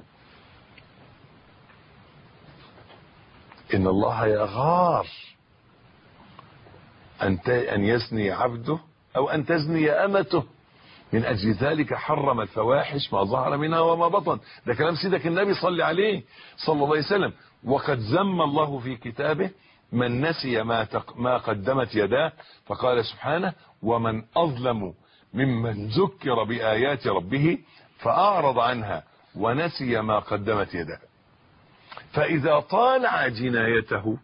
ان الله يغار ان يزني عبده أو أن تزني أمته. من أجل ذلك حرم الفواحش ما ظهر منها وما بطن. ده كلام سيدك النبي صلى عليه صلى الله عليه وسلم. وقد ذم الله في كتابه من نسي ما قدمت يداه، فقال سبحانه: ومن أظلم ممن ذكر بآيات ربه فأعرض عنها ونسي ما قدمت يداه. فإذا طالع جنايته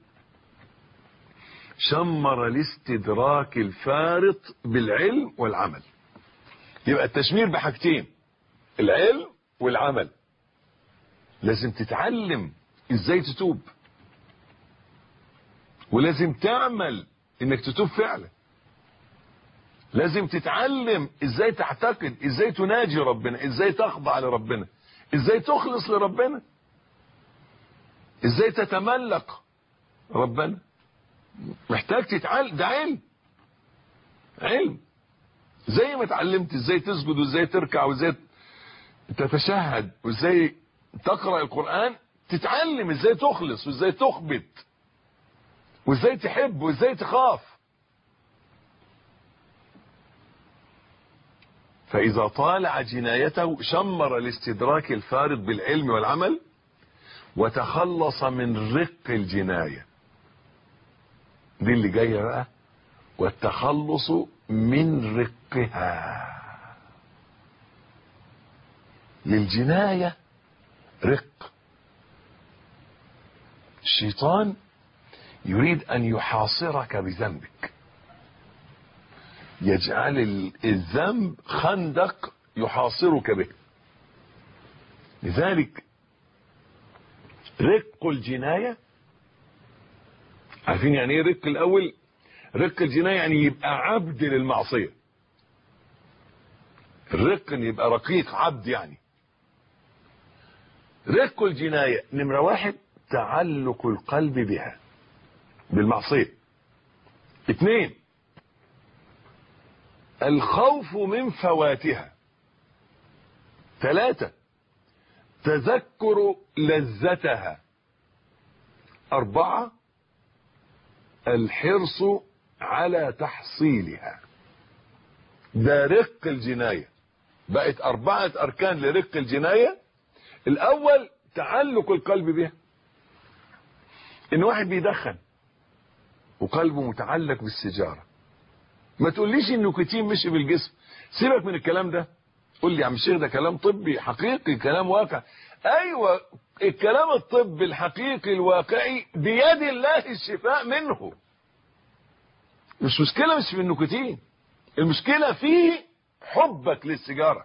شمر الاستدراك الفارط بالعلم والعمل. يبقى التشمير بحاجتين: العلم والعمل. لازم تتعلم ازاي تتوب، ولازم تعمل انك تتوب فعلا. لازم تتعلم ازاي تعتقد، ازاي تناجي ربنا، ازاي تخضع لربنا، ازاي تخلص لربنا، ازاي تتملك ربنا. محتاج تتعلم، ده علم. زي ما اتعلمت ازاي تسجد وازاي تركع وازاي تتشهد وازاي تقرأ القرآن، تتعلم ازاي تخلص وازاي تخبت وازاي تحب وازاي تخاف. فإذا طالع جنايته شمر الاستدراك الفارط بالعلم والعمل، وتخلص من رق الجناية. دي اللي جاية بقى: والتخلص من رقها. للجناية رق. الشيطان يريد أن يحاصرك بذنبك، يجعل الذنب خندق يحاصرك به. لذلك رق الجناية، عارفين يعني ايه رق؟ الأول رق الجناية يعني يبقى عبد للمعصية. الرق ان يبقى رقيق، عبد يعني. رق الجناية نمرة 1 تعلق القلب بها، بالمعصية. 2 الخوف من فواتها. 3 تذكر لذتها. 4 الحرص على تحصيلها. ده رق الجناية. بقت 4 أركان لرق الجناية. الأول تعلق القلب بها. إن واحد بيدخن وقلبه متعلق بالسيجارة، ما تقوليش النيكوتين مشي بالجسم، سيبك من الكلام ده. قول لي يا عم الشيخ ده كلام طبي حقيقي، كلام واقع. ايوه، الكلام الطبي الحقيقي الواقعي بيد الله الشفاء منه. مش مشكلة مش في النيكوتين، المشكلة في حبك للسيجارة.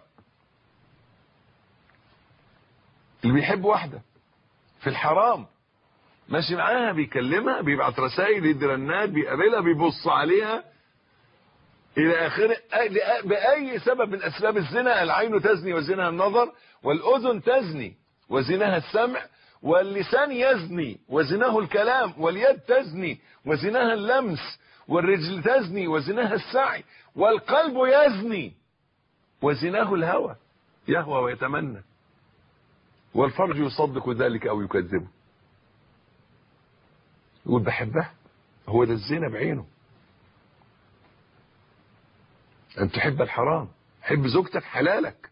اللي بيحب واحدة في الحرام ماشي معاها، بيكلمها، بيبعت رسائل، يدي رنات، بيقابلها، بيبص عليها الى اخره، باي سبب من اسباب الزنا. العين تزني وزنها النظر، والاذن تزني وزنها السمع، واللسان يزني وزناه الكلام، واليد تزني وزنها اللمس، والرجل تزني وزنها السعي، والقلب يزني وزناه الهوى، يهوى ويتمنى، والفرج يصدق ذلك او يكذبه. يقول بحبها، هو ده الزنا بعينه. أن تحب الحرام، حب زوجتك حلالك،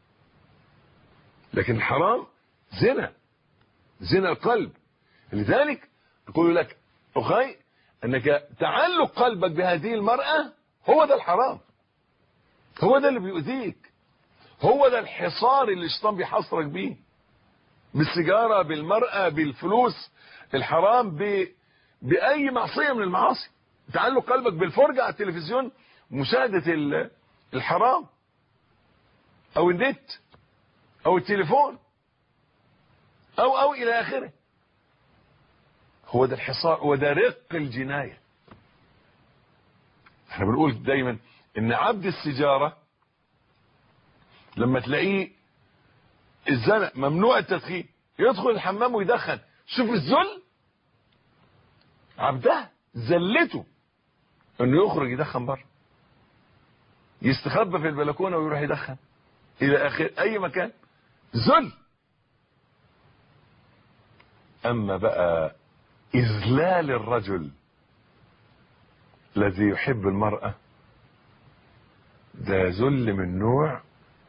لكن الحرام زنا، زنا القلب. لذلك يقول لك أخي أنك تعلق قلبك بهذه المرأة هو ده الحرام، هو ده اللي بيؤذيك، هو ده الحصار اللي الشيطان بيحصرك بيه، بالسيجارة، بالمرأة، بالفلوس، الحرام، بأي معصية من المعاصي. تعلق قلبك بالفرجة على التلفزيون، مشاهدة الحرام، او النت، او التليفون، او الى اخره. هو ده الحصار، هو ده رق الجناية. احنا بنقول دايما ان عبد السيجارة لما تلاقيه الزنا ممنوع التدخين، يدخل الحمام ويدخن، شوف الذل، عبده زلته انه يخرج يدخن بره، يستخبى في البلكونه ويروح يدخن الى اخر اي مكان، ذل. اما بقى اذلال الرجل الذي يحب المرأة ده ذل من نوع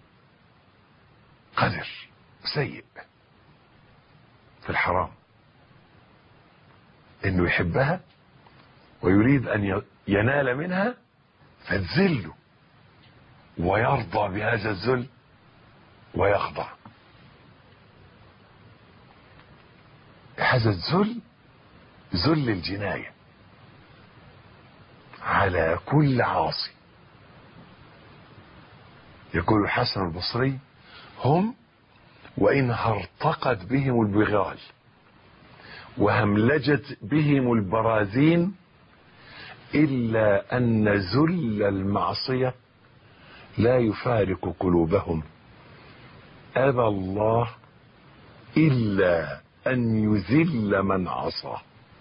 قذر سيء في الحرام، انه يحبها ويريد ان ينال منها فتذله ويرضى بهذا الذل ويخضع. هذا الذل ذل الجناية على كل عاصي. يقول الحسن البصري: هم وإن هرطقت بهم البغال وهملجت بهم البراذين إلا أن ذل المعصية لا يفارق قلوبهم، أبى الله إلا أن يذل من عصى.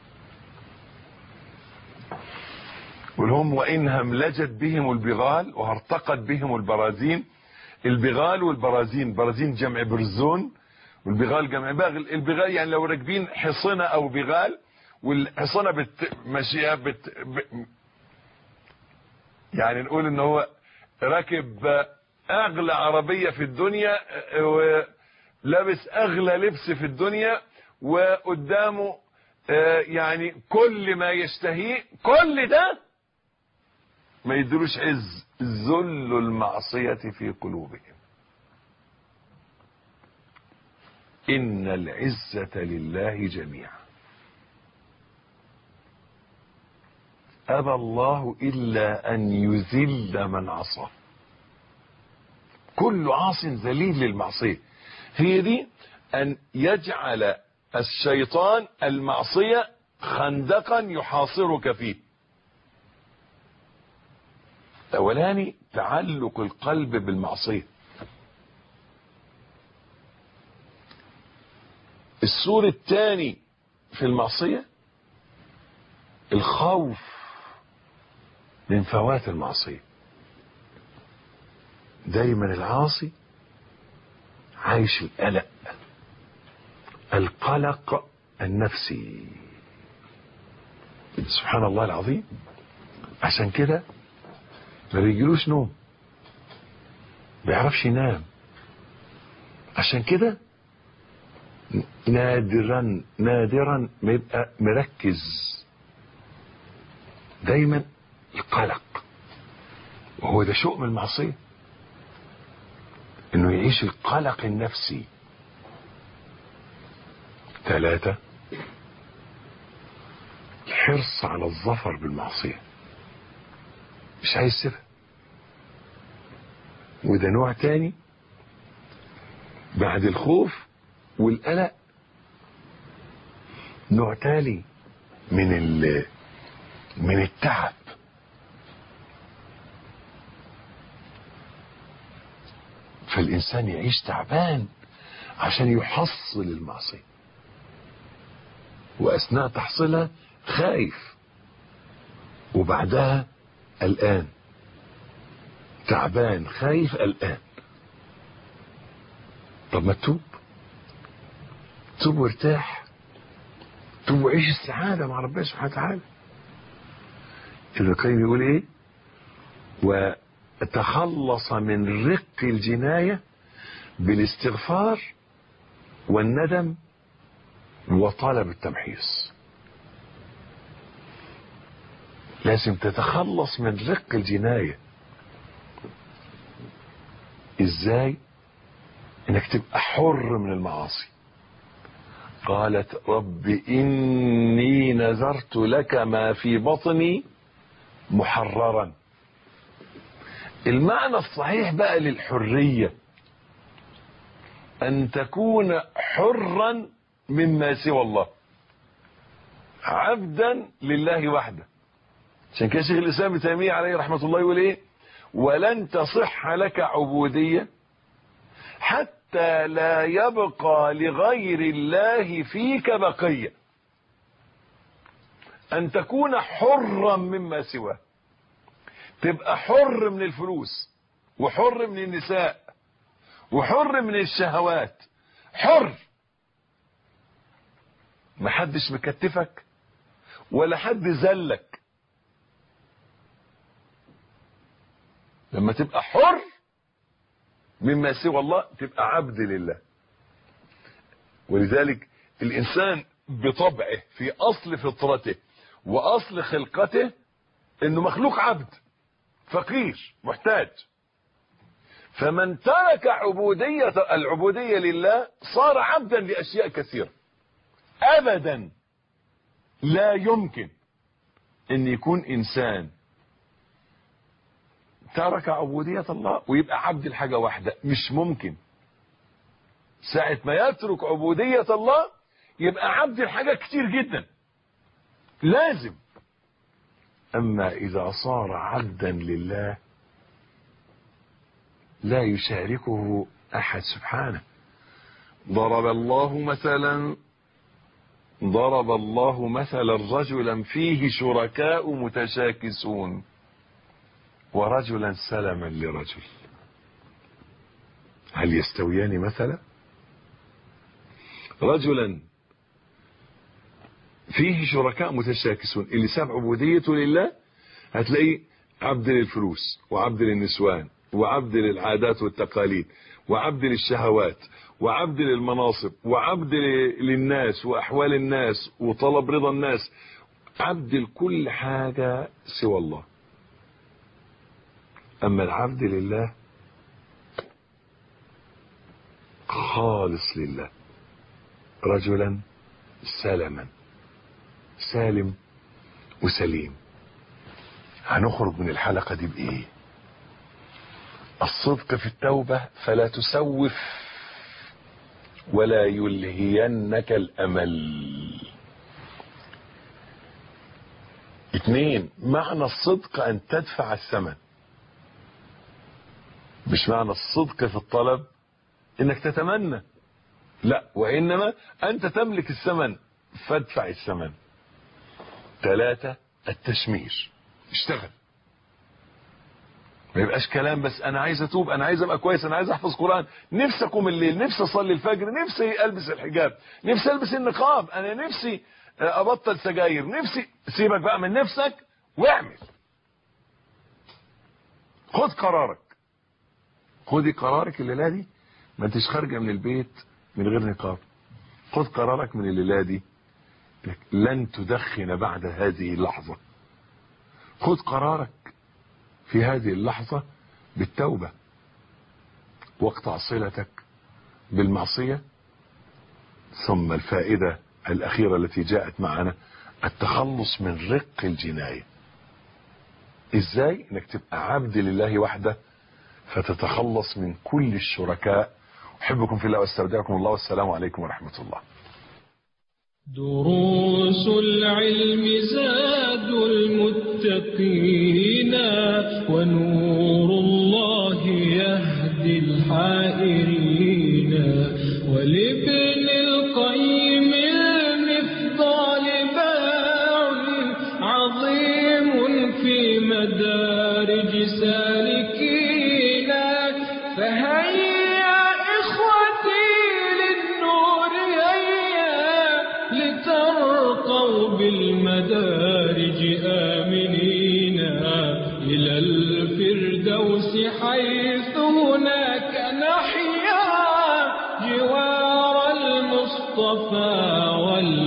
ولهم وإن هملجت بهم البغال وهرتقت بهم البراذين. البغال والبرازين، برازين جمع برزون والبغال جمع باغل. البغال يعني لو راكبين حصنة أو بغال، والحصنة ماشية يعني نقول إن هو راكب أغلى عربية في الدنيا ولابس أغلى لبس في الدنيا، وقدامه يعني كل ما يشتهيه، كل ده ما يدلوش عز. ذل المعصية في قلوبهم. إن العزة لله جميعا، أبى الله إلا أن يذل من عصى. كل عاص ذليل للمعصية. هي دي أن يجعل الشيطان المعصية خندقا يحاصرك فيه. أولاني تعلق القلب بالمعصية. السور الثاني في المعصية الخوف من فوات المعصية. دايما العاصي عايش القلق، القلق النفسي. سبحان الله العظيم. عشان كده ما بيجيلوش نوم، بيعرفش ينام. عشان كده نادرا ما يبقى مركز. دايما القلق، وهو ده شؤم المعصية، انه يعيش القلق النفسي. 3 الحرص على الظفر بالمعصية، مش عايز يسيبها. وده نوع تاني بعد الخوف والقلق، نوع تالي من التعب. فالإنسان يعيش تعبان عشان يحصل المعصية، وأثناء تحصيلها خايف، وبعدها قلقان. تعبان خايف قلقان. طب ما تتوب، توب وارتاح، توب وعيش السعادة مع ربنا سبحانه وتعالى. ابن القيم يقول ايه؟ وتخلص من رق الجناية بالاستغفار والندم وطلب التمحيص. لازم تتخلص من رق الجناية. ازاي؟ انك تبقى حر من المعاصي. قالت رب إني نذرت لك ما في بطني محررا. المعنى الصحيح بقى للحرية أن تكون حرا مما سوى الله، عبدا لله وحده. عشان كده شيخ الإسلام ابن تيمية عليه رحمة الله يقول إيه؟ ولن تصح لك عبودية حتى لا يبقى لغير الله فيك بقية. أن تكون حرا مما سواه، تبقى حر من الفلوس، وحر من النساء، وحر من الشهوات، حر، محدش مكتفك ولا حد زلك. لما اما تبقى حر مما سوى الله تبقى عبد لله. ولذلك الانسان بطبعه في اصل فطرته واصل خلقته انه مخلوق عبد فقير محتاج. فمن ترك العبودية لله صار عبدا لاشياء كثيرة. ابدا لا يمكن ان يكون انسان ترك عبودية الله ويبقى عبد الحاجة واحدة، مش ممكن. ساعة ما يترك عبودية الله يبقى عبد الحاجة كتير جدا لازم. اما اذا صار عبدا لله لا يشاركه احد سبحانه. ضرب الله مثلا رجلا فيه شركاء متشاكسون ورجلا سلما لرجل هل يستويان مثلا؟ رجلا فيه شركاء متشاكسون، اللي ساب عبوديته لله هتلاقيه عبد للفلوس وعبد للنسوان وعبد للعادات والتقاليد وعبد للشهوات وعبد للمناصب وعبد للناس واحوال الناس وطلب رضا الناس، عبد لكل حاجة سوى الله. اما العبد لله خالص لله، رجلا سالما، سالم وسليم. هنخرج من الحلقة دي بإيه؟ الصدق في التوبة فلا تسوف ولا يلهينك الأمل. 2، معنى الصدق أن تدفع الثمن. مش معنى الصدق في الطلب انك تتمنى، لا، وانما انت تملك الثمن فادفع الثمن. 3، التشمير، اشتغل، ما يبقاش كلام بس. انا عايز اتوب، انا عايز ابقى كويس، انا عايز احفظ قرآن، نفسي اقوم الليل، نفسي اصلي الفجر، نفسي البس الحجاب، نفسي البس النقاب، انا نفسي ابطل سجاير، نفسي. سيبك بقى من نفسك واعمل. خد قرارك، خدي قرارك الليله دي. ما انتش خارجه من البيت من غير نقاب. خد قرارك من الليله دي لن تدخن بعد هذه اللحظه. خد قرارك في هذه اللحظه بالتوبه واقطع صلتك بالمعصيه. ثم الفائده الاخيره التي جاءت معنا التخلص من رق الجنايه. ازاي؟ انك تبقى عبد لله وحده فتتخلص من كل الشركاء. احبكم في الله واستودعكم الله، والسلام عليكم ورحمة الله. دروس العلم زاد المتقين ونور الله يهدي الحائرين. ولابن القيم المفضال باع عظيم في مدارج سالكين. فهيا إخوتي للنور هيا لترقوا بالمدارج آمنين إلى الفردوس حيث هناك نحيا جوار المصطفى